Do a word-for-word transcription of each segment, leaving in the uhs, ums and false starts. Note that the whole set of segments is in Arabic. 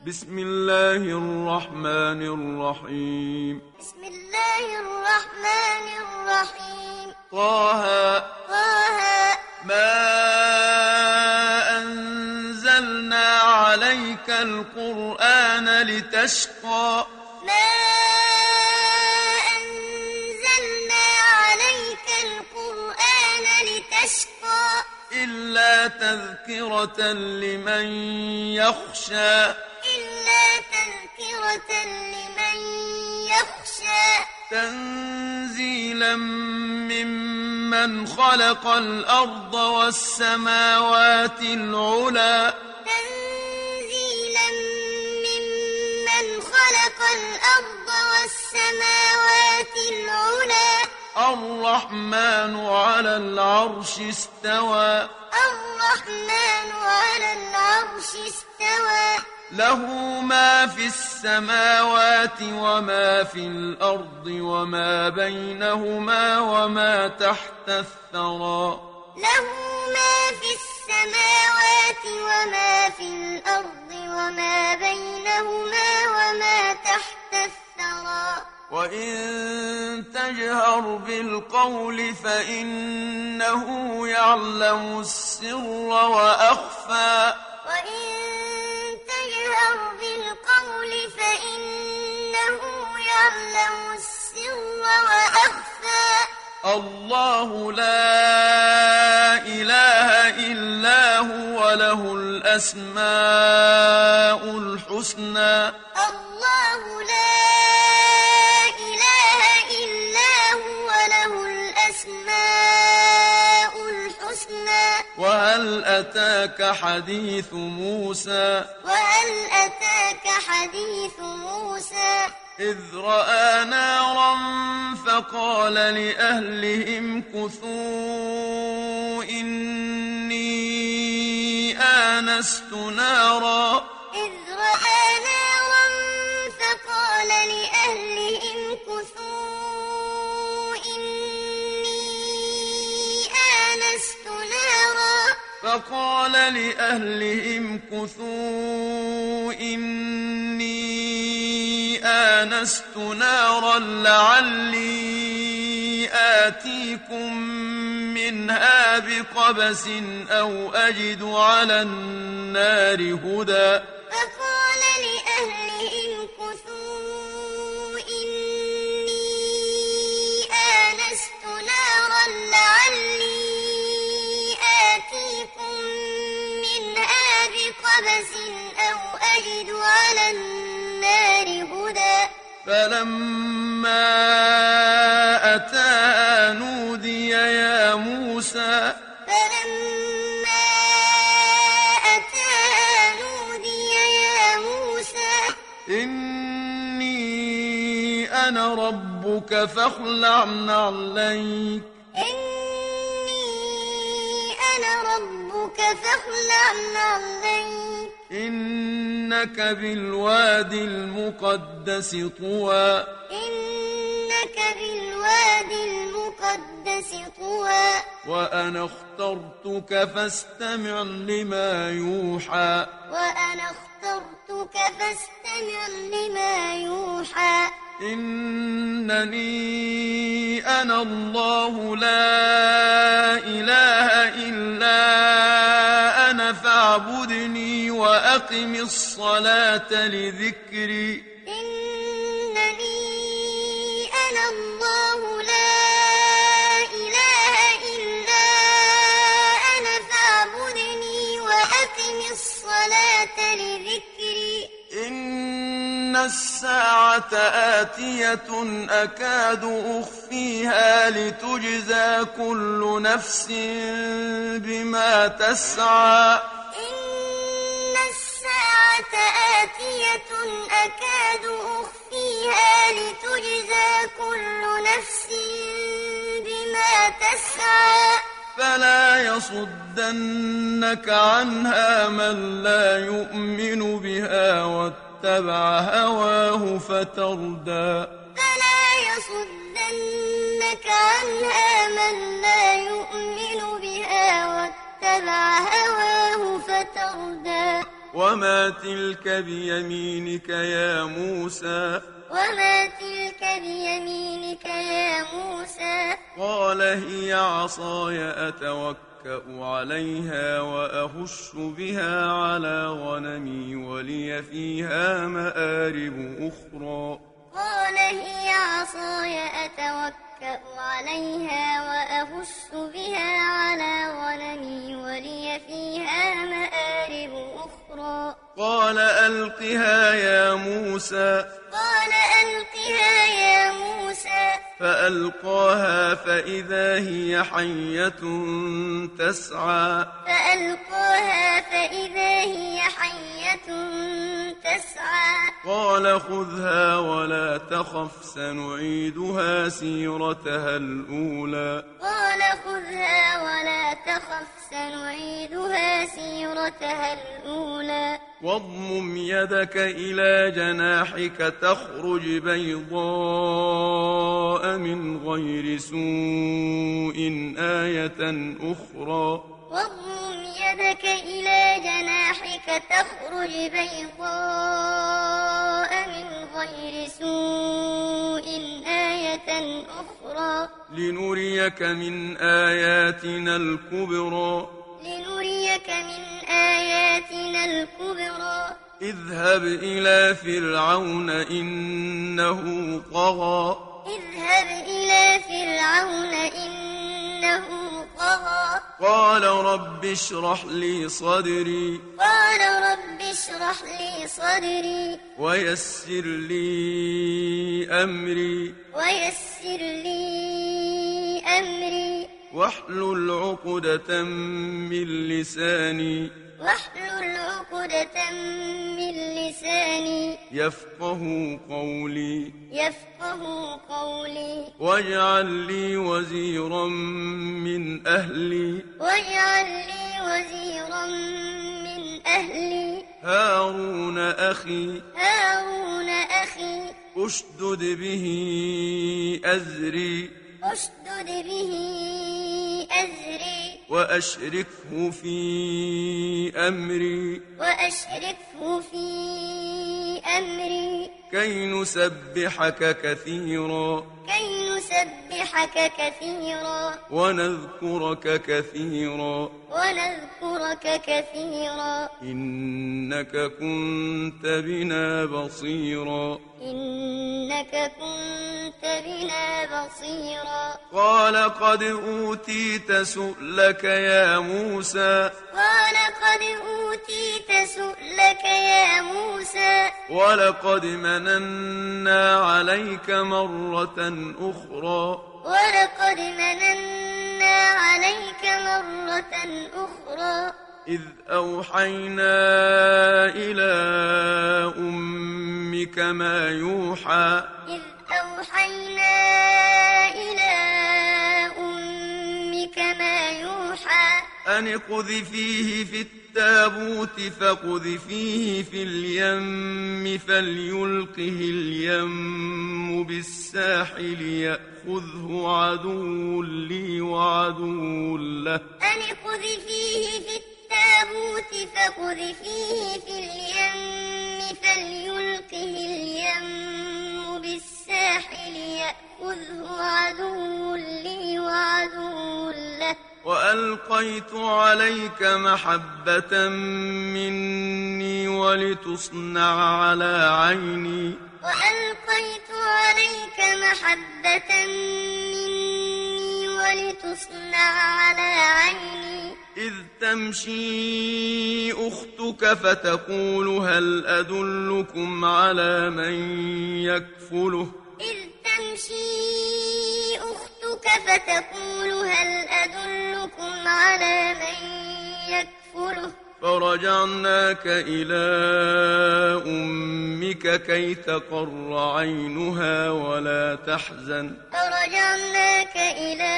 بسم الله الرحمن الرحيم بسم الله الرحمن الرحيم طه طه ما أنزلنا عليك القرآن لتشقى ما أنزلنا عليك القرآن لتشقى إلا تذكرة لمن يخشى إلا تذكرة لمن يخشى تنزيلا ممن خلق الأرض والسماوات العلى تنزيلا ممن خلق الأرض والسماوات العلى الرحمن على العرش استوى الرحمن على العرش استوى له ما في السماوات وما في الأرض وما بينهما وما تحت الثرى له ما في السماوات وما في الأرض وما بينهما وما تحت الثرى وإن تجهر بالقول فإنه يعلم السر وأخفى وإن تجهر بالقول فإنه يعلم السر وأخفى الله لا إله إلا هو له الأسماء الحسنى الله لا إله إلا هو له الأسماء الحسنى وهل أتاك حديث موسى وهل أتاك حديث موسى إذ رأى نارا فقال لأهلهم كثوا إني آنست نارا إذ رأى نارا فقال لأهلهم كثوا إني آنست نارا فقال لأهلهم كثوا إني آنست نارا لعلي آتيكم منها بقبس أو أجد على النار هدى فقال لأهلهم كثوا إني آنست نارا لعلي آتيكم منها بقبس أو أجد على النار هدى فلما أتاها نودي يا موسى فلما أتاها نودي يا موسى إني أنا ربك فاخلع نعليك إني أنا ربك فاخلع نعليك إنك بالوادي المقدس طوى إنك بالوادي المقدس طوى وأنا اخترتك فاستمع لما يوحى وأنا اخترتك فاستمع لما يوحى إنني أنا الله لا إله إلا أنا فاعبدني وأقم الصلاة لذكري إنني أنا الله لا إله إلا أنا فاعبدني وأقم الصلاة لذكري إن الساعة آتية أكاد أخفيها لتجزى كل نفس بما تسعى إن الساعة آتية أكاد أخفيها لتجزى كل نفس بما تسعى فلا يصدنك عنها من لا يؤمن بها واتبع هواه فتردى فلا يصدنك عنها من لا يؤمن بها واتبع هواه فتردى وما تلك بيمينك يا موسى وما تلك بيمينك يا موسى قال هي عصاي أتوكأ عليها وأهش بها على غنمي ولي فيها مآرب أخرى قال هي عصاي أتوكأ عليها وأهش بها على غنمي ولي فيها مآرب أخرى قال ألقها يا موسى قال ألقها يا موسى فألقاها فإذا هي حية تسعى فألقاها فإذا هي حية تسعى قال خذها ولا تخف سنعيدها سيرتها الأولى قال خذها ولا تخف سنعيدها سيرتها الأولى واضمم يدك إلى جناحك تخرج بيضاء من غير سوء آية أخرى واضمم يدك إلى جناحك تخرج بيضاء من غير سوء آية أخرى لنريك من آياتنا الكبرى لنريك من آياتنا الكبرى اذهب إلى فرعون إنه طغى اذهب إلى فرعون إنه طغى قال رب اشرح لي صدري قال رب اشرح لي صدري ويسر لي أمري ويسر لي أمري واحلل عقدة من لساني واحلل عقدة من لساني يفقه قولي يفقه قولي واجعل لي وزيرا من أهلي واجعل لي وزيرا من أهلي هارون أخي هارون أخي أشدد به أزري أشدد به أزري وأشركه في أمري وأشركه في أمري كي نسبحك كثيرا كي نسبحك كثيرا ونذكرك كثيرا ونذكرك كثيرا إنك كنت بنا بصيرا إنك كنت بنا بصيرا قال قد أوتيت سؤلك يا موسى قال قد أوتيت سؤلك يا موسى ولقد مننا عليك مرة أخرى ولقد مننا عليك مرة أخرى إذ أوحينا إلى أمك ما يوحى إذ أوحينا إلى أمك ما يوحى أن اقذفيه في التابوت فاقذفيه في اليم فليلقه اليم بالساحل يأخذه عدو لي وعدو له أن اقذفيه في التابوت فاقذفيه في اليم فليلقه اليم بالساحل يأخذه عدو لي وعدو له وألقيت عليك محبة مني ولتصنع على عيني وألقيت عليك محبة مني ولتصنع على عيني إذ تمشي أختك فتقول هل أدلكم على من يكفله إذ تمشي أختك فتقول هل أدلكم على من يكفله فرجعناك إلى أمك كي تقر عينها ولا تحزن فرجعناك إلى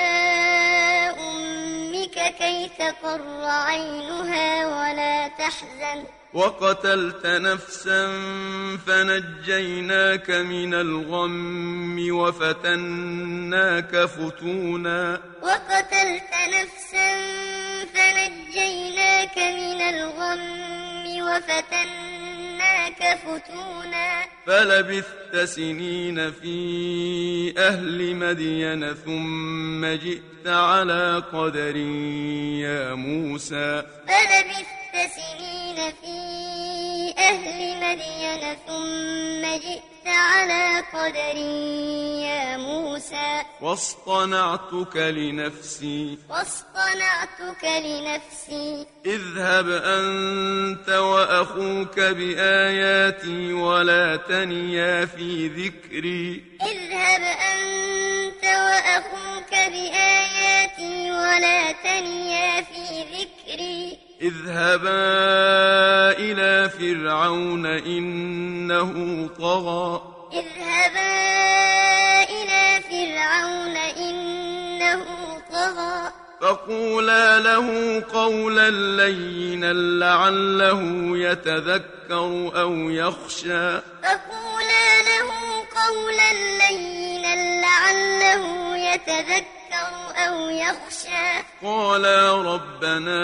أمك كي تقر عينها ولا تحزن وقتلت نفسا فنجيناك من الغم وفتناك فتونا وقتلت نفسا فنجيناك من الغم وفتناك فتونا فلبثت سنين في أهل مدين ثم جئت على قدر يا موسى فلبثت سنين في أهل مدين ثم جئت على قدر يا موسى واصطنعتك لنفسي واصطنعتك لنفسي اذهب أنت وأخوك بآياتي ولا تنيا في ذكري اذهب أنت وأخوك بآياتي ولا تنيا في ذكري اذهبا إلى فرعون إنه طغى اذهبا إلى فرعون إنه طغى فقولا له قولا لينا لعله يتذكر أو يخشى فقولا له قولا لينا لعله يتذكر أو يخشى قالا ربنا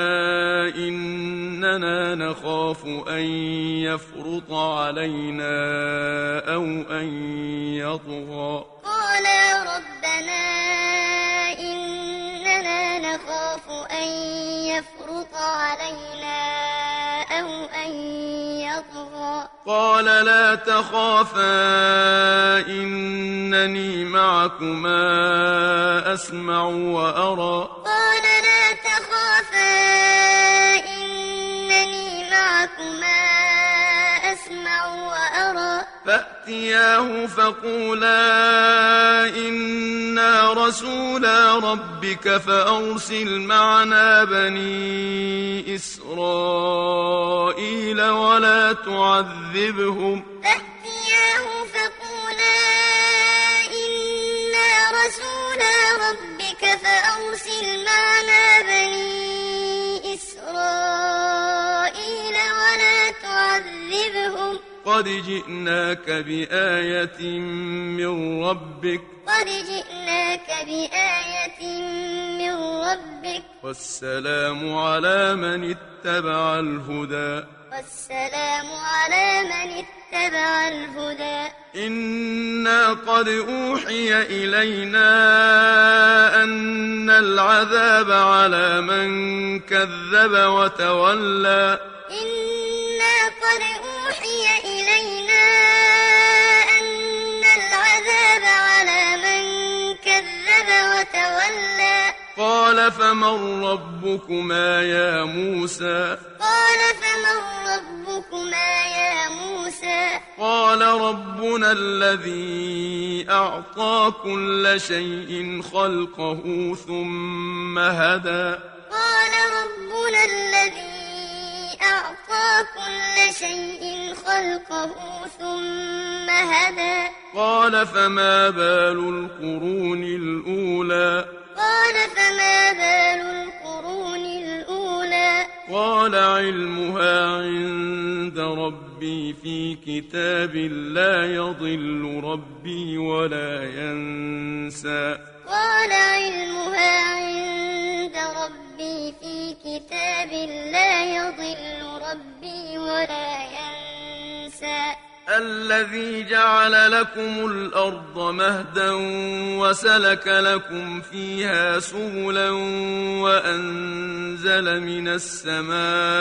إننا نخاف أن يفرط علينا أو أن يطغى قالا ربنا إننا نخاف أن يفرط علينا أو أن يطغى قال لا تخافا إنني معكما أسمع وأرى قال لا تخافا إنني معكما أسمع وأرى فأتياه فقولا إنا رسولا ربك فأرسل معنا بني إسرائيل ولا تعذبهم فأتياه فقولا إنا رسولا ربك فأرسل معنا بني إسرائيل ولا تعذبهم قد جئناك بآية من ربك قد جئناك بآية من ربك والسلام على من اتبع الهدى والسلام على من اتبع الهدى إنا قد أوحي إلينا أن العذاب على من كذب وتولى إنا قد أوحي إلينا أن العذاب على من كذب وتولى قال فمن ربكما يا موسى قال فمن ربكما يا موسى قال ربنا الذي أعطى كل شيء خلقه ثم هدى قال ربنا الذي أعطى كل شيء خلقه ثم هدى قال فما بال القرون الأولى قال فما بال القرون الأولى قال علمها عند ربي في كتاب لا يضل ربي ولا ينسى قال علمها عند ربي في كتاب لا يضل ربي ولا ينسى الذي جعل لكم الأرض مهدا وسلك لكم فيها سبلا وأنزل من السماء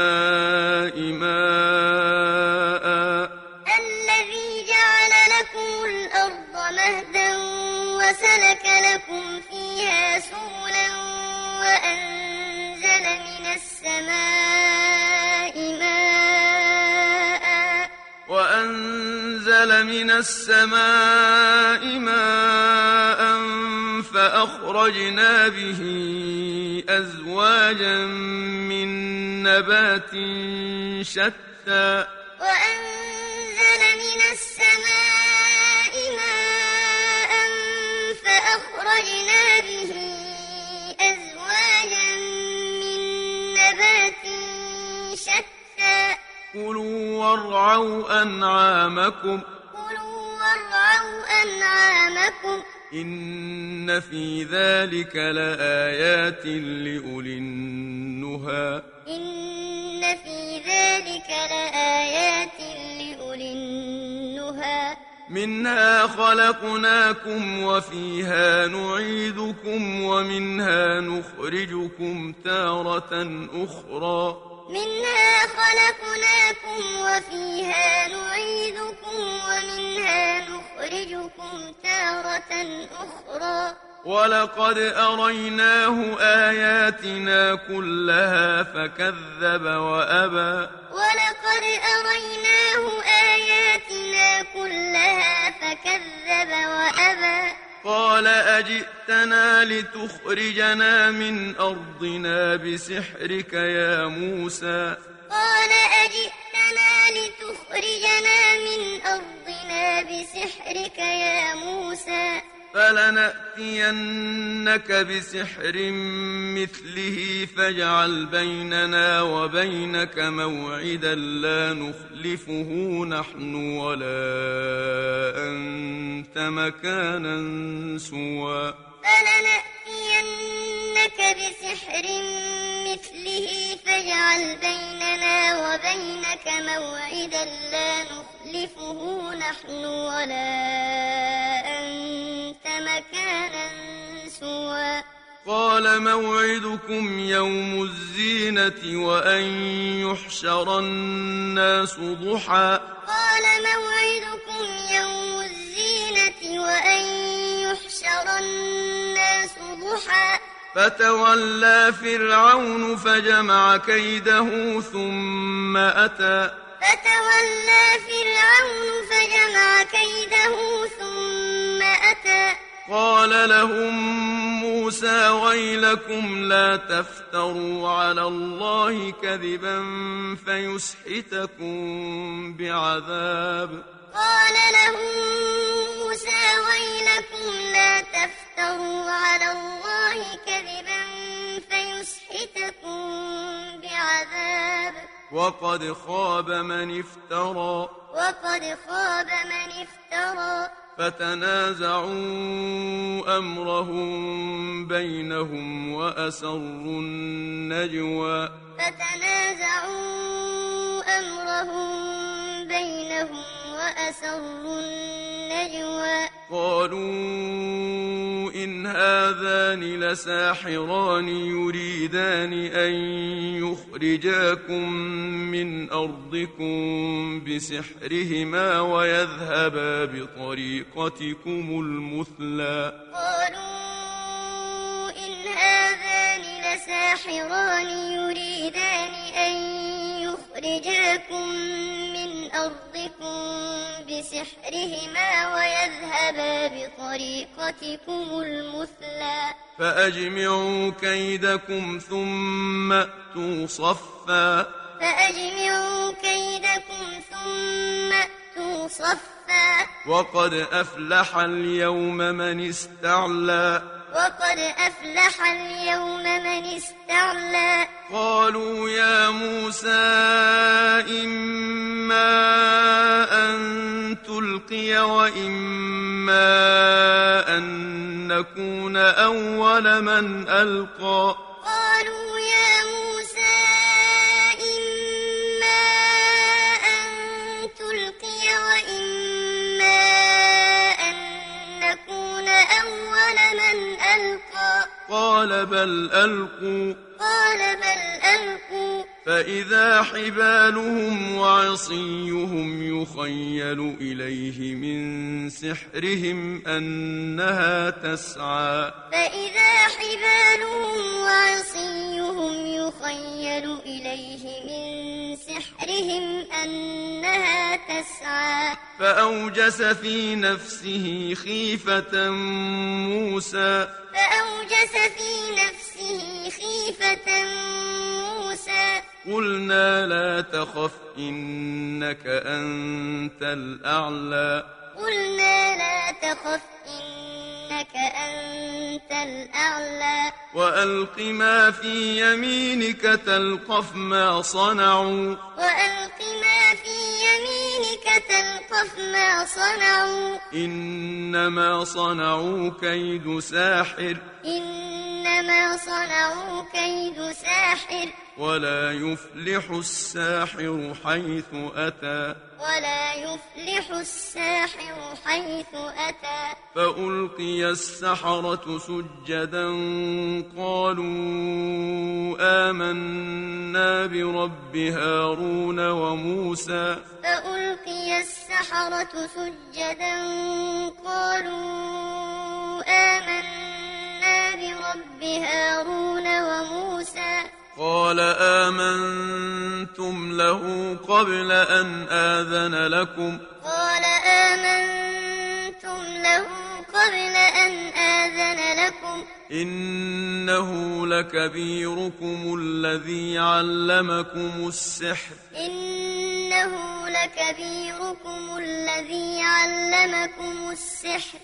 ماء الذي جعل لكم الأرض مهدا وسلك لكم فيها سبلا وأنزل من السماء ماء وأنزل من السماء ماء فأخرجنا به أزواجا من نبات شتى وأنزل من السماء ماء فأخرجنا به أزواجا من نبات شتى كلوا وارعوا أنعامكم كلوا وارعوا أنعامكم إن في ذلك لآيات لأولي النهى إن في ذلك ذلك لآيات لأولي النهى منها خلقناكم وفيها نعيدكم ومنها نخرجكم تارة أخرى منها خلقناكم وفيها نعيدكم ومنها نخرجكم تارة أخرى ولقد أريناه آياتنا كلها فكذب وأبى ولقد أريناه آياتنا كلها فكذب وأبى قال أجئتنا لتخرجنا من أرضنا بسحرك يا موسى قال أجئتنا لتخرجنا من أرضنا بسحرك يا موسى فلنأتينك بسحر مثله فاجعل بيننا وبينك موعدا لا نخلفه نحن ولا أنت مكانا سوى فلنأتينك بسحر مثله فاجعل بيننا وبينك موعدا لا نخلفه نحن ولا أنت مكانا سوى قال موعدكم يوم الزينة وأن يحشر الناس ضحى قال موعدكم يوم الزينة وأن يحشر الناس ضحى فتولى فرعون فجمع كيده ثم أتى فتولى فرعون فجمع كيده ثم أتى قال لهم موسى ويلكم لا تفتروا على الله كذبا فيسحتكم بعذاب قال لهم موسى ويلكم لا تفتروا على الله كذبا فيسحتكم بعذاب وقد خاب من افترى وقد خاب من افترى فتنازعوا أمرهم بينهم وأسروا النجوى فتنازعوا أمرهم بينهم وأسروا النجوى قالوا إن هذان لساحران يريدان أن يخرجاكم من أرضكم بسحرهما ويذهبا بطريقتكم المثلى قالوا إن هذان لساحران يريدان أن يخرجاكم من أرضكم بسحرهما ويذهبا بطريقتكم المثلى فأجمعوا كيدكم ثم أتوا صفا فأجمعوا كيدكم ثم أتوا صفا وقد أفلح اليوم من استعلى وقد أفلح اليوم من استعلى قالوا يا موسى إما أن تلقي وإما أن نكون أول من ألقى قالوا يا موسى إما أن تلقي وإما أن نكون أول من ألقى قال بل ألقوا قال بل ألقوا فإذا حبالهم وعصيهم يخيل إليه من سحرهم أنها تسعى فإذا حبالهم وعصيهم يخيل إليه من سحرهم أنها تسعى فأوجس في نفسه خيفة موسى فأوجس في نفسه خيفة موسى قلنا لا تخف إنك أنت الأعلى قلنا لا تخف إنك أنت الأعلى وألق ما في يمينك تلقف ما صنعوا وألق ما في يمينك تلقف ما صنعوا إنما صنعوا كيد ساحر إنما إنما صنعوا كيد ساحر ولا يفلح الساحر حيث أتى ولا يفلح الساحر حيث أتى فألقي السحرة سجدا قالوا آمنا برب هارون وموسى فألقي السحرة سجدا قالوا آمنا برب هارون وموسى قال آمنتم له قبل أن آذن لكم قال آمنتم له قبل أن آذن لكم إنه لكبيركم الذي علمكم السحر إنه لكبيركم الذي علمكم السحر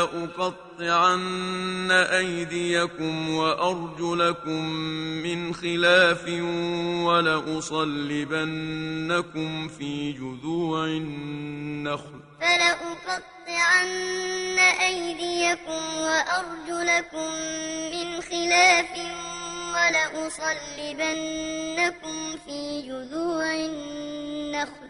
فلأقطعن أيديكم وأرجلكم من خلاف ولأصلبنكم في جذوع النخل فلأقطعن أيديكم وأرجلكم من خلاف ولأصلبنكم في جذوع النخل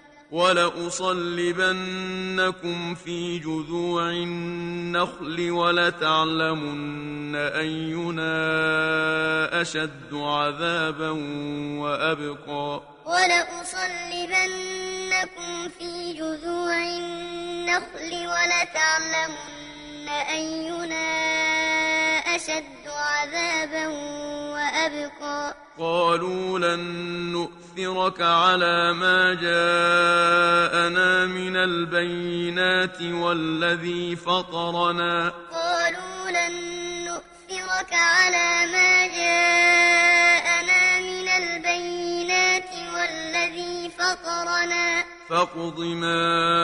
ولأصلبنكم في جذوع النخل ولتعلمن أينا أشد عذابا وأبقى ولأصلبنكم في جذوع النخل ولتعلمن أينا أشد عذابا وأبقى قالوا لن نؤثرك على ما جاءنا من البينات والذي فطرنا قالوا لن نؤثرك على ما جاءنا من البينات والذي فطرنا فاقض ما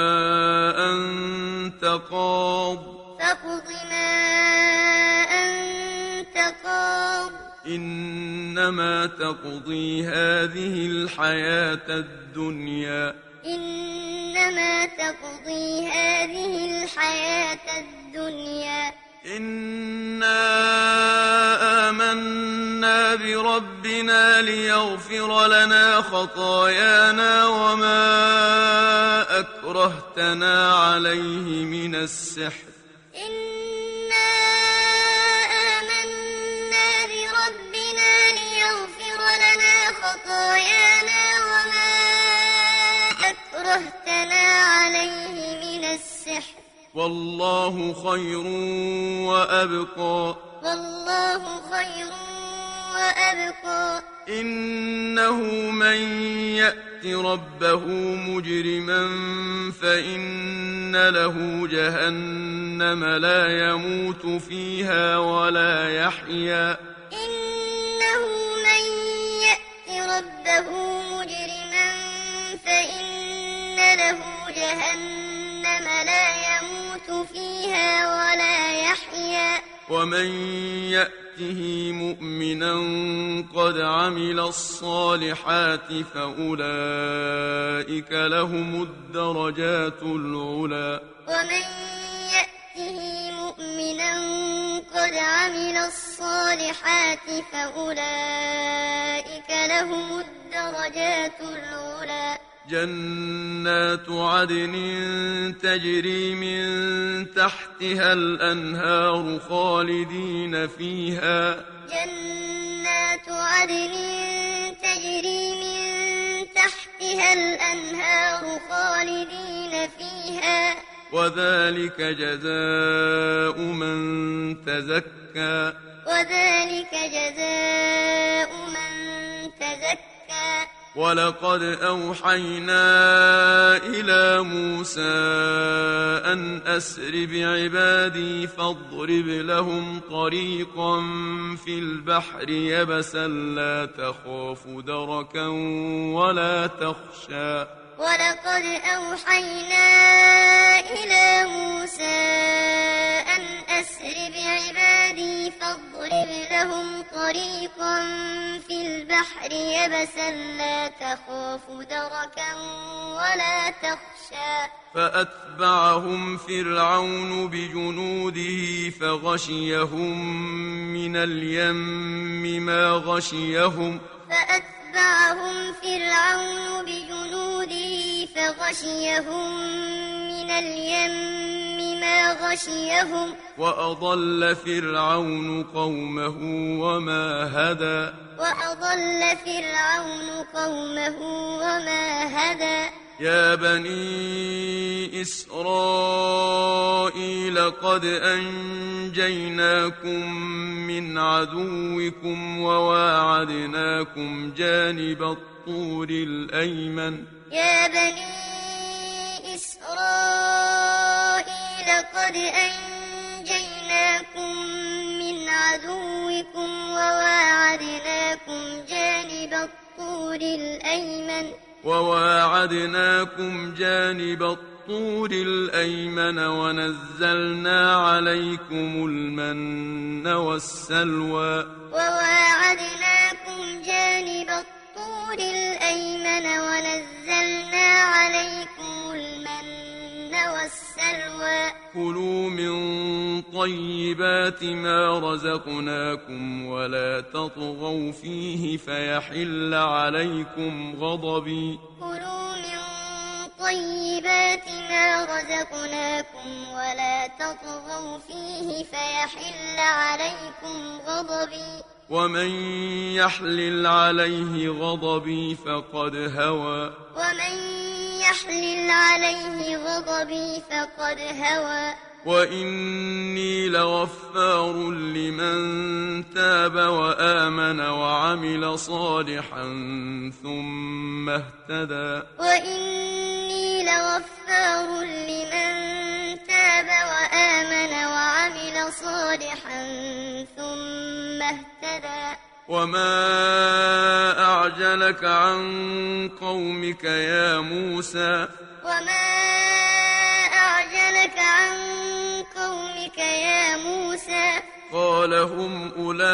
أنت قاض فاقض ما أنت قاض إنما تقضي هذه الحياة الدنيا إنما تقضي هذه الحياة الدنيا إنا آمنا بربنا ليغفر لنا خطايانا وما أكرهتنا عليه من السحر إنا آمنا بربنا ليغفر لنا خطايانا وما أكرهتنا عليه من السحر والله خير وأبقى والله خير وأبقى إنه من يأت ربه مجرما فإن له جهنم لا يموت فيها ولا يحيا إنه من يأت ربه مجرما فإن له جهنم لا يموت فيها ولا يحيا ومن يأته مؤمنا قد عمل الصالحات فأولئك لهم الدرجات العلى ومن يأته مؤمنا قد عمل الصالحات فأولئك لهم الدرجات العلى جنات عدن تجري من تحتها الأنهار خالدين فيها جنات عدن تجري من تحتها الأنهار خالدين فيها وذلك جزاء من تزكى وذلك جزاء من تزكى ولقد أوحينا إلى موسى أن أسر بعبادي فاضرب لهم طريقا في البحر يبسا لا تخاف دركا ولا تخشى ولقد أوحينا إلى موسى أن أسر بعبادي فاضرب لهم طريقا في البحر يبسا لا تخاف دركا ولا تخشى يخشى فأتبعهم فرعون بجنوده فغشيهم من اليم ما غشيهم فأتبعهم فرعون بجنوده فغشيهم من اليم ما غشيهم وأضل فرعون قومه وما هدى وأضل فرعون قومه وما هدى يا بني إسرائيل قد أنجيناكم من عدوكم وواعدناكم جانب الطور الأيمن يا بني إسرائيل قد أنجيناكم من عدوكم وواعدناكم جانب الطور الأيمن وواعدناكم جانب الطور الأيمن ونزلنا عليكم المن والسلوى وواعدناكم جانب الطور الأيمن ونزلنا عليكم المن والسلوى كلوا من طيبات ما رزقناكم ولا تطغوا فيه فيحل عليكم غضبي كلوا من طيبات ما رزقناكم ولا تطغوا فيه فيحل عليكم غضبي ومن يحلل عليه غضبي فقد هوى ومن يحلل عليه غضبي فقد هوى وإني لغفار لمن تاب وآمن وعمل صالحا ثم اهتدى وإني لغفار لمن تاب وآمن وعمل صالحا ثم اهتدى وما أعجلك عن قومك يا موسى وما أعجلك عن قومك يا موسى قال هم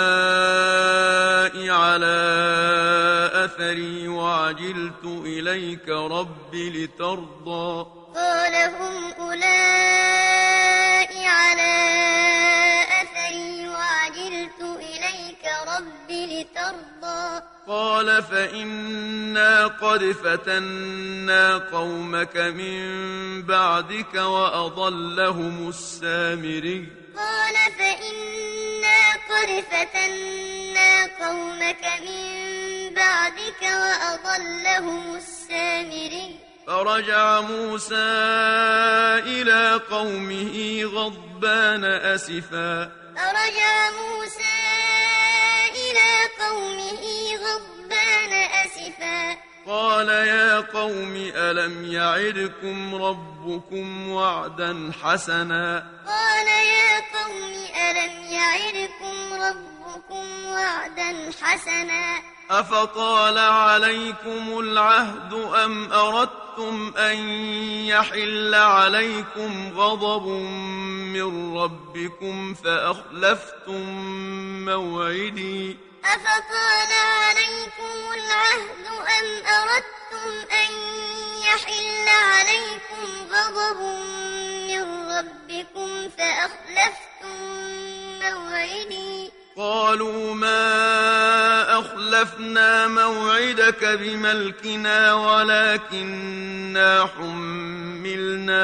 أولئك على أثري وعجلت إليك رب لترضى قال هم أولئك على أثري وعجلت إليك رب لترضى قال فإنا قد فتنا قومك من بعدك وأضلهم السامري قال فإنا قد فتنا قومك من بعدك وأضلهم السامري فرجع موسى إلى قومه غضبان أسفا فرجع موسى إلى قومه غضبان أسفا قال يا قوم ألم يعدكم ربكم وعدا حسنا قال يا قوم ألم يعدكم ربكم وعدا حسنا أفطال عليكم العهد أم أردتم أن يحل عليكم غضب من ربكم فأخلفتم موعدي أفطال عليكم العهد أم أردتم أن يحل عليكم غضب من ربكم فأخلفتم موعدي قالوا ما أخلفنا موعدك بملكنا ولكننا حملنا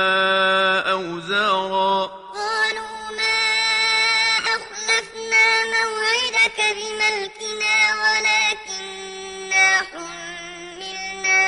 أوزارا قالوا ما أخلفنا موعدك بملكنا ولكننا حملنا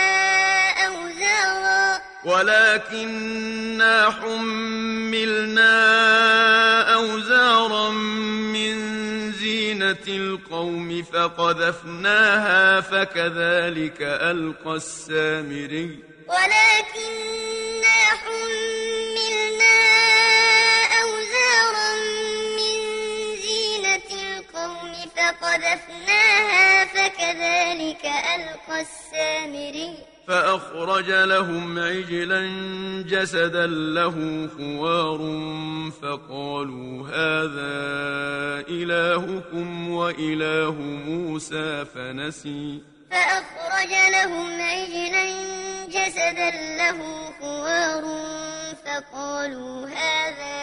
أوزارا ولكننا حملنا أوزارا من زينة القوم فقذفناها فكذلك ألقى السامري ولكننا حملنا أوزارا من زينة القوم فقذفناها فكذلك ألقى السامري فأخرج لهم عجلا جسدا له خوار فقالوا هذا إلهكم وإله موسى فنسي فأخرج لهم عجلا جسدا له خوار فقالوا هذا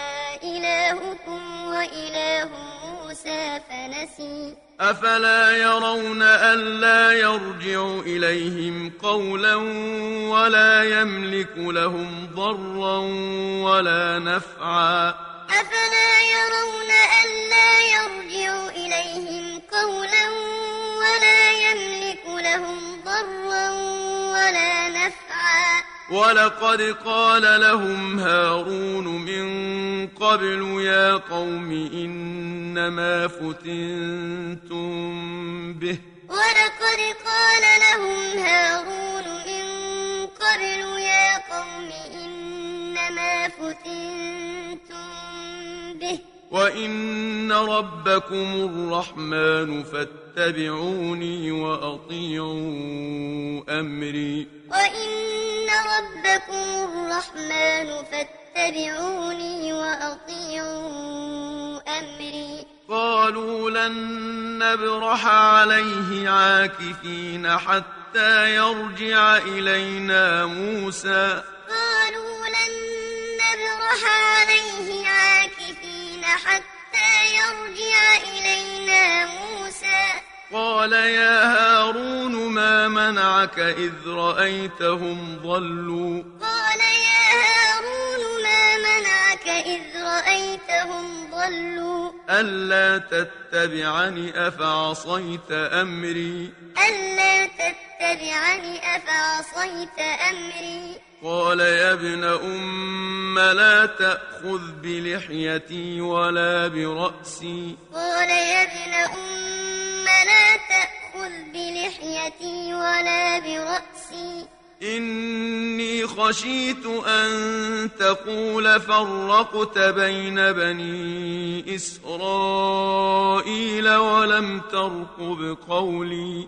إلهكم وإله موسى فنسي أفلا يرون ألا يرجع إليهم قولا ولا يملك لهم ضرا ولا نفعا أفلا يرون ألا يرجع إليهم قولا ولا يملك لهم ضرا ولا نفعا ولقد قال لهم هارون من قبل يا قوم إنما فتنتم به ولقد قال لهم هارون من قبل يا قوم إنما فتنتم به وإن ربكم الرحمن فاتبعوني وأطيعوا أمري وإن ربكم الرحمن فاتبعوني وأطيعوا أمري قالوا لن نبرح عليه عاكفين حتى يرجع إلينا موسى قالوا لن نبرح عليه عاكفين حتى يرجع إلينا موسى قال يا هارون ما منعك إذ رأيتهم ضلوا قال يا هارون ما منعك إذ رأيتهم ضلوا ألا تتبعني أفعصيت أمري ألا تتبعني أفعصيت أمري قال يا ابن أم لا تأخذ بلحيتي ولا برأسي قال يا ابن أم لا تأخذ بلحيتي ولا برأسي إني خشيت أن تقول فرقت بين بني إسرائيل ولم ترقب قولي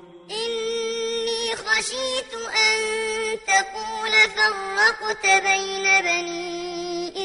إني خشيت أن تقول فرقت بين بني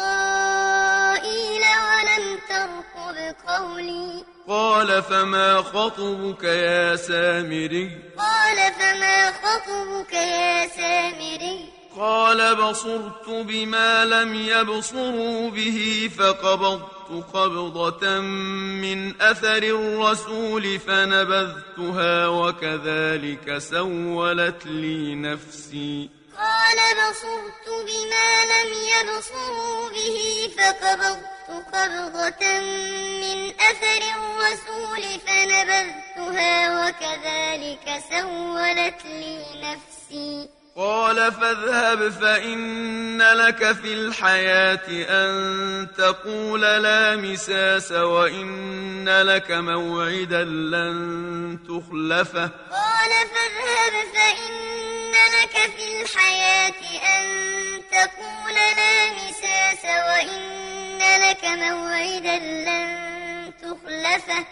إسرائيل ولم ترقب قولي قال فما خطبك يا سامري قال فما خطبك يا سامري قال بصرت بما لم يبصروا به فقبضت قبضة من أثر الرسول فنبذتها وكذلك سولت لي نفسي قال بصرت بما لم يبصروا به فقبضت قبضة من أثر الرسول فنبذتها وكذلك سولت لي نفسي قال فاذهب فإن لك في الحياة أن تقول لا مساس وإن لك موعدا لن تخلفه قال فاذهب فإن لك في الحياة أن تقول لا مساس وإن لك موعدا لن تخلفه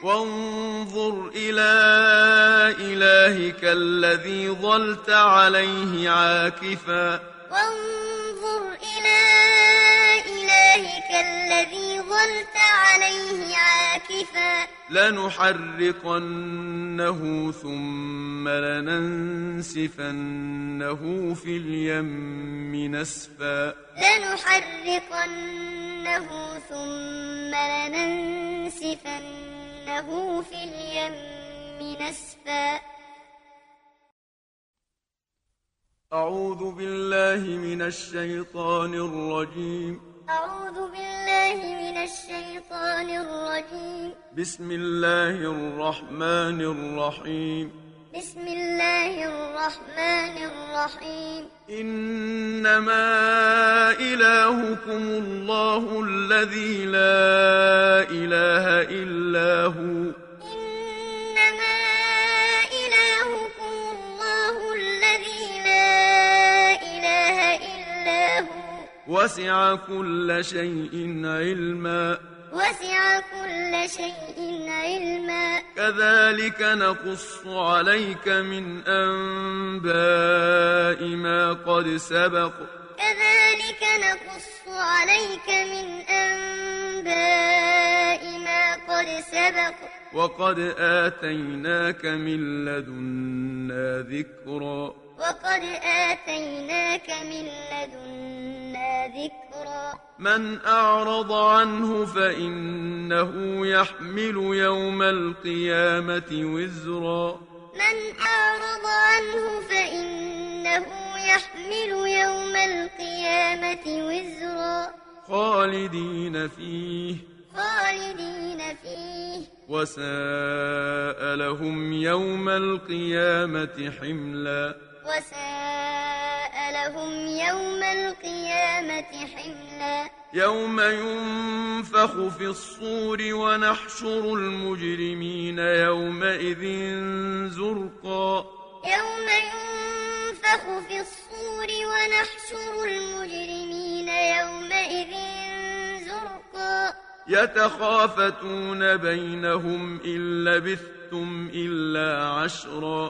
وانظر إلى إلهك الذي ظلت عليه عاكفا وانظر إلى إلهك الذي ظلت عليه عاكفا لنحرقنه ثم لننسفنه في اليم نسفا لنحرقنه ثم لننسفنه في اليم نسفا أعوذ بالله من الشيطان الرجيم أعوذ بالله من الشيطان الرجيم بسم الله الرحمن الرحيم بسم الله الرحمن الرحيم إنما إلهكم الله الذي لا إله إلا هو إنما إلهكم الله الذي لا إله إلا هو وسع كل شيء علما وسع كل شيء علما كذلك نقص عليك من أنباء ما قد سبق كذلك نقص عليك من أنباء ما قد سبق وقد آتيناك من لدنا ذكرا وقد آتيناك من لدنا ذكرا من أعرض عنه فإنه يحمل يوم القيامة وزرا من أعرض عنه فإنه يحمل يوم القيامة وزرا خالدين فيه خالدين فيه وساء لهم يوم القيامة حملا وساء لهم يوم القيامة حملا يوم ينفخ في الصور ونحشر المجرمين يومئذ زرقا يوم ينفخ في الصور ونحشر المجرمين يومئذ زرقا يتخافتون بينهم إن لبثتم إلا عشرا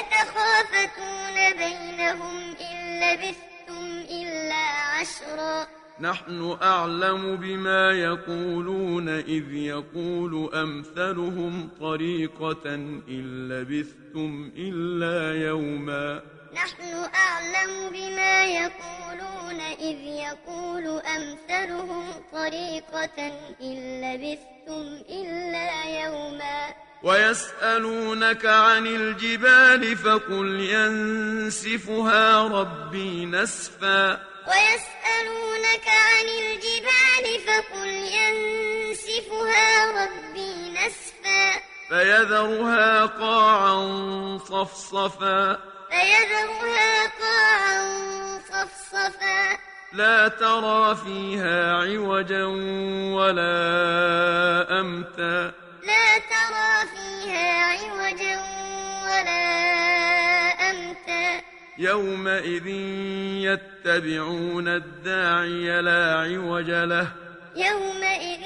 يتخافتون بينهم إن لبثتم إلا عشرا نحن أعلم بما يقولون إذ يقول أمثلهم طريقة إن لبثتم إلا يوما نحن أعلم بما يقولون إذ يقول أمثلهم طريقة إن لبثتم إلا يوما ويسألونك عن الجبال فقل ينسفها ربي نسفا ويسألونك عن الجبال فقل ينسفها ربي نسفا فيذرها قاعا صفصفا فيذرها قاعا صفصفا لا ترى فيها عوجا ولا أمتا لا ترى فيها عوجا ولا أمتا يومئذ يتبعون الداعي لا عوج له يومئذ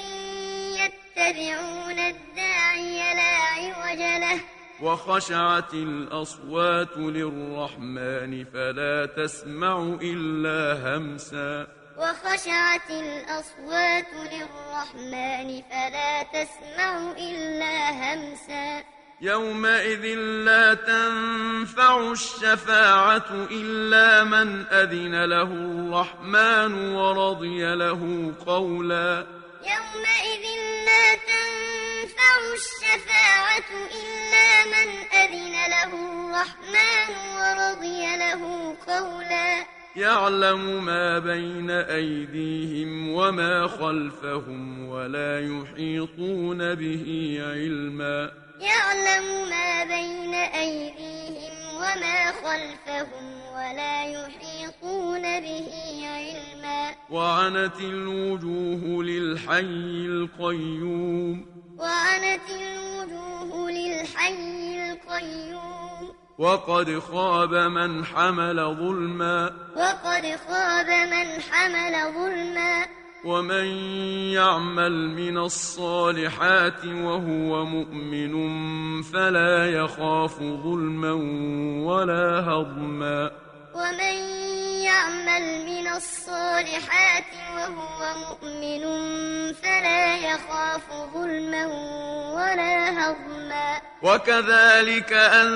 يتبعون الداعي لا عوج له وخشعت الأصوات للرحمن فلا تسمع إلا همسا وخشعت الأصوات للرحمن فلا تسمع إلا همسا يومئذ لا تنفع الشفاعة إلا من أذن له الرحمن ورضي له قولا يومئذ لا تنفع الشفاعة إلا من أذن له الرحمن ورضي له قولا يعلم ما بين أيديهم وما خلفهم ولا يحيطون به علما يعلم ما بين أيديهم وما خلفهم ولا يحيطون به علما وعنت الوجوه للحي القيوم وعنت الوجوه للحي القيوم وقد خاب من حمل ظلما وقد خاب من حمل ظلما ومن يعمل من الصالحات وهو مؤمن فلا يخاف ظلما ولا هضما ومن يعمل من الصالحات وهو مؤمن فلا يخاف ظلما ولا هضما وكذلك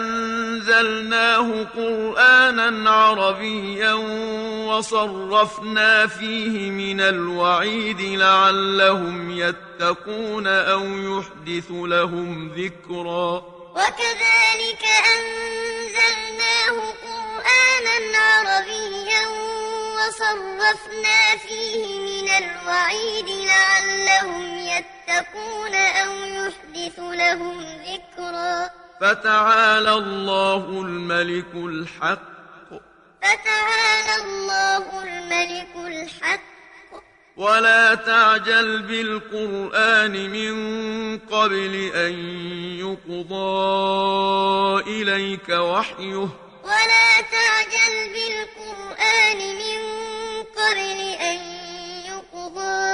أنزلناه قرآنا عربيا وصرفنا فيه من الوعيد لعلهم يتقون أو يحدث لهم ذكرا وكذلك أنزلناه قرآنا عربيا وصرفنا فيه من الوعيد لعلهم يتقون أو يحدث لهم ذكرا فتعالى الله الملك الحق فتعالى الله الملك الحق ولا تعجل بالقرآن من قبل أن يقضى إليك وحيه ولا تعجل بالقرآن من قبل أن يقضى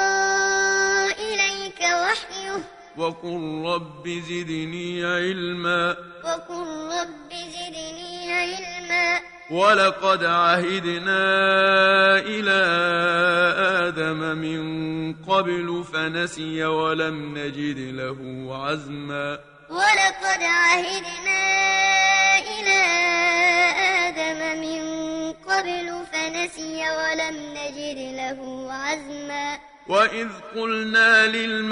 إليك وحيه وقل رب زدني علما وقل رب زدني علما ولقد عهدنا إلى آدم من قبل قبل فنسي ولم نجد له عزما ولقد عهدنا إلى آدم من قبل فنسي ولم نجد له عزما وإذ قلنا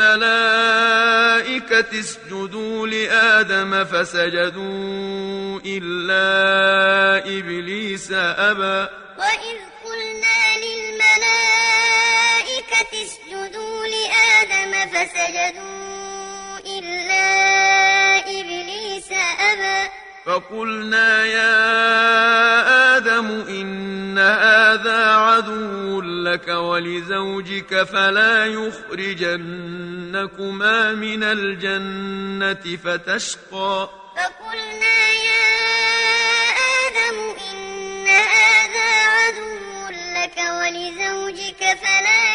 للملائكة اسجدوا لآدم فسجدوا إلا إبليس أبى وإذ قلنا للملائكة اسجدوا لآدم فسجدوا إلا إبليس أبى فقلنا يا آدم إن هذا عدو لك ولزوجك فلا يخرجنكما من الجنة فتشقى فقلنا يا آدم إن هذا عدو لك ولزوجك فلا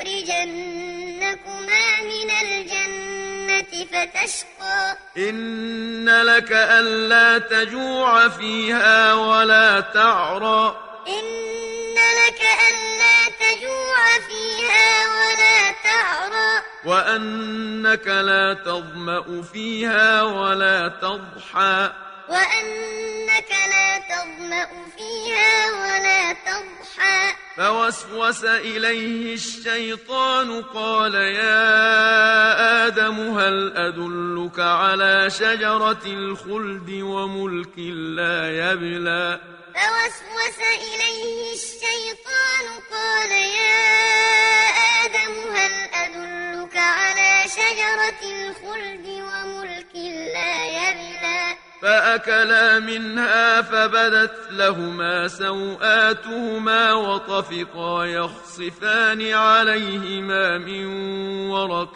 يخرجنكما من الجنة فتشقى إن لك ألا تجوع فيها ولا تعرى إن لك ألا تجوع فيها ولا تعرى وأنك لا تظمأ فيها ولا تضحى وأنك لا تظمأ فيها ولا تضحى فوسوس إليه الشيطان قال يا آدم هل أدلك على شجرة الخلد وملك لا يبلى فوسوس إليه الشيطان قال يا آدم هل أدلك على شجرة الخلد وملك لا يبلى فأكلا منها فبدت لهما سوآتهما وطفقا يخصفان عليهما من ورق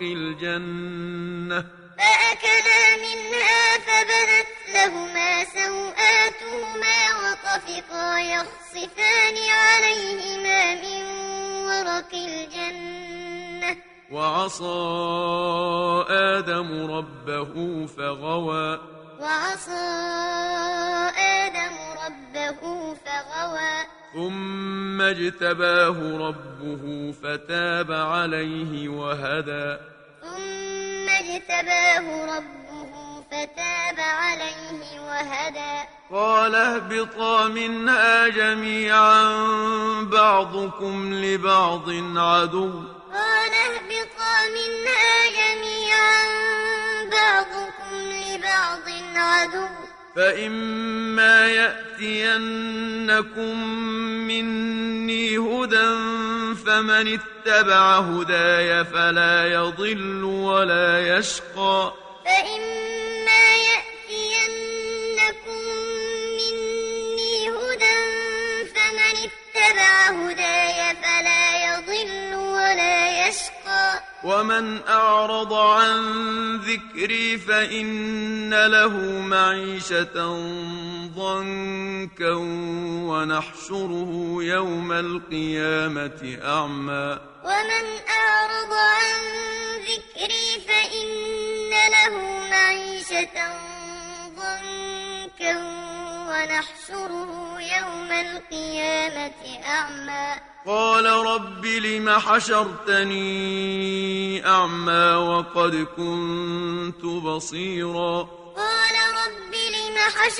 الجنة فأكلا منها فبدت لهما سوآتهما وطفقا يخصفان عليهما من ورق الجنة وعصى آدم ربه فغوى وعصى آدم ربه فغوى ثم اجتباه ربه فتاب عليه وهدى ثم اجتباه ربه فتاب عليه وهدى قال اهبطا منها جميعا بعضكم لبعض عدو قال اهبطا منها جميعا بعضكم لبعض عدو فإما يأتينكم مني هدى فمن اتبع هداي فلا يضل ولا يشقى فإما يأتينكم مني هدى فمن اتبع هداي فلا يضل ولا يشقى ومن أعرض عن ذكري فإن له معيشة ضنكا ونحشره يوم القيامة أعمى ومن أعرض عن ذكري فإن له معيشة ضنكا ونحشره يوم القيامة أعمى قال رب لم حشرتني أعمى وقد كنت بصيرا قال رب لم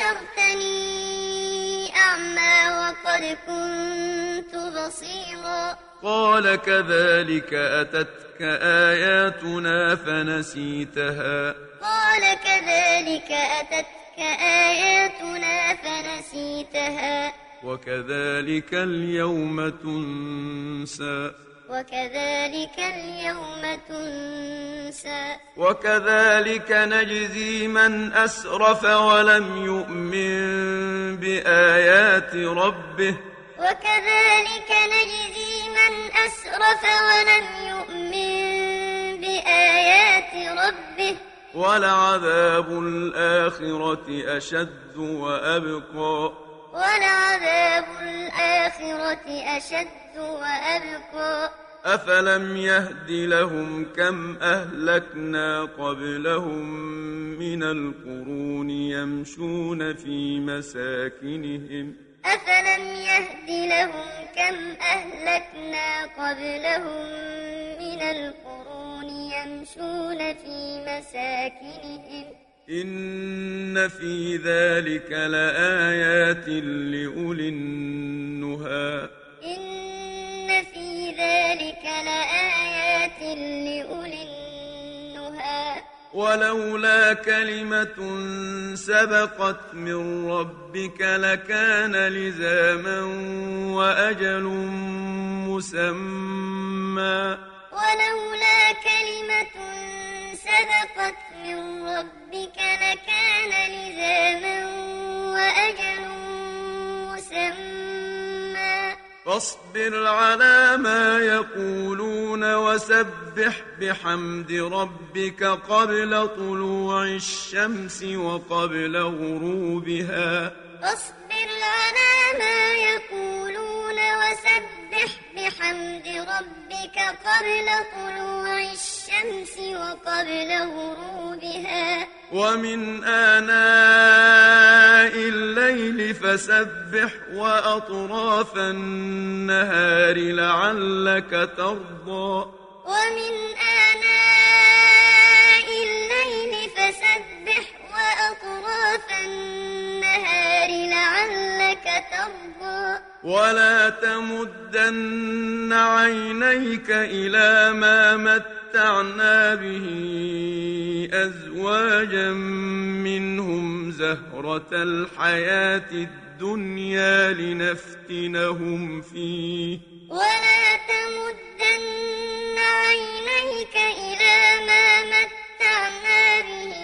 حشرتني أعمى وقد كنت بصيرا قال كذلك أتتك آياتنا فنسيتها قال كذلك أتتك آياتنا فنسيتها وكذلك اليوم تنسى وكذلك اليوم تنسى وكذلك نجزي من أسرف ولم يؤمن بآيات ربه وكذلك نجزي من أسرف ولم يؤمن بآيات ربه ولعذاب الآخرة أشد وأبقى ولعذاب الآخرة أشد وأبقى أفلم يهد لهم كم أهلكنا قبلهم من القرون يمشون في مساكنهم أفلم يهد لهم كم أهلكنا قبلهم من القرون يمشون في مساكنهم إن في ذلك لآيات لأولي النهى إن في ذلك لآيات لأولي النهى ولولا كلمة سبقت من ربك لكان لزاما وأجل مسمى ولولا كلمة سبقت من ربك لكان لزاما وأجل مسمى فاصبر على ما يقولون وسبح بحمد ربك قبل طلوع الشمس وقبل غروبها فاصبر على ما يقولون وسبح بحمد ربك قبل طلوع الشمس وقبل غروبها ومن آناء الليل فسبح وأطراف النهار لعلك ترضى ومن آناء الليل فسبح وأطراف النهار لعلك ترضى ولا تمدن عينيك إلى ما متعنا به أزواجا منهم زهرة الحياة الدنيا لنفتنهم فيه ولا تمدن عينيك إلى ما متعنا به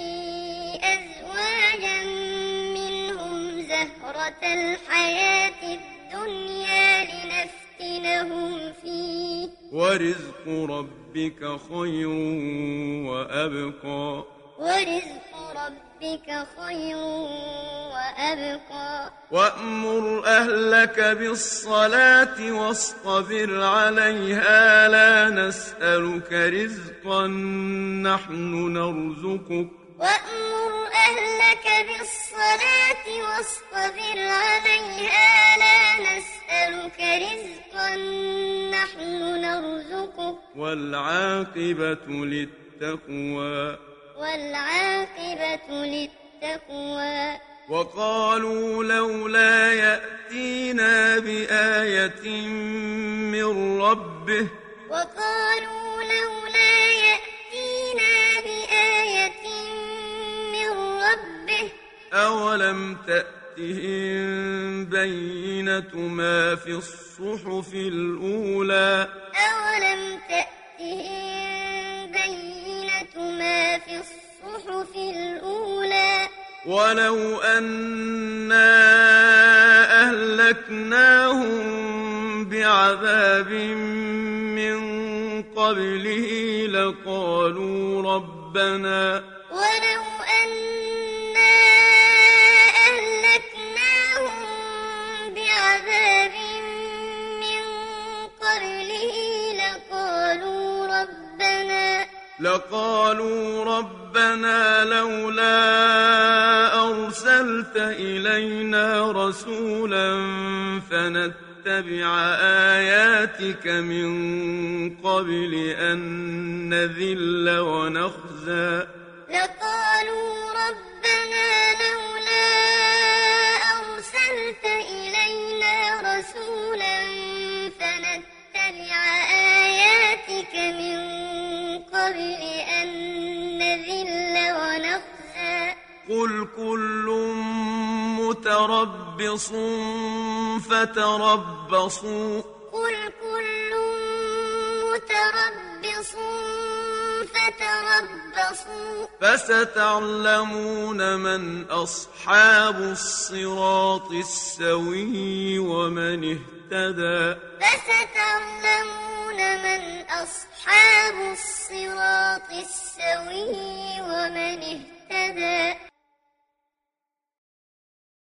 أزواجا منهم زهرة الحياة الدنيا لنفتنهم فيه ورزق ربك خير وأبقى ورزق ربك خير وأبقى وأمر أهلك بالصلاة واصطبر عليها لا نسألك رزقا نحن نرزقك وأمر أهلك بالصلاة واصطبر عليها لا نسألك رزقا نحن نرزقك والعاقبة للتقوى والعاقبة للتقوى وقالوا لولا يأتينا بآية من ربه وقالوا لولا يأتينا بآية من ربه أولم تأتهم بينة ما في الصحف الأولى أولم تأتهم بينة ما في الصحف الأولى ولو أنا أهلكناهم بعذاب من قبله لقالوا ربنا ولو أنا أهلكناهم بعذاب من قبله لقالوا ربنا لقالوا ربنا لولا أرسلت إلينا رسولا فنتبع آياتك من قبل أن نذل ونخزى لقالوا ربنا لولا أرسلت إلينا رسولا فنتبع آياتك من قبل أن نذل ونخزى قل كل متربص فتربصوا قل كل متربص فتربصوا فستعلمون من أصحاب الصراط السوي ومن اهتدى فستعلمون من أصحاب الصراط السوي ومن اهتدى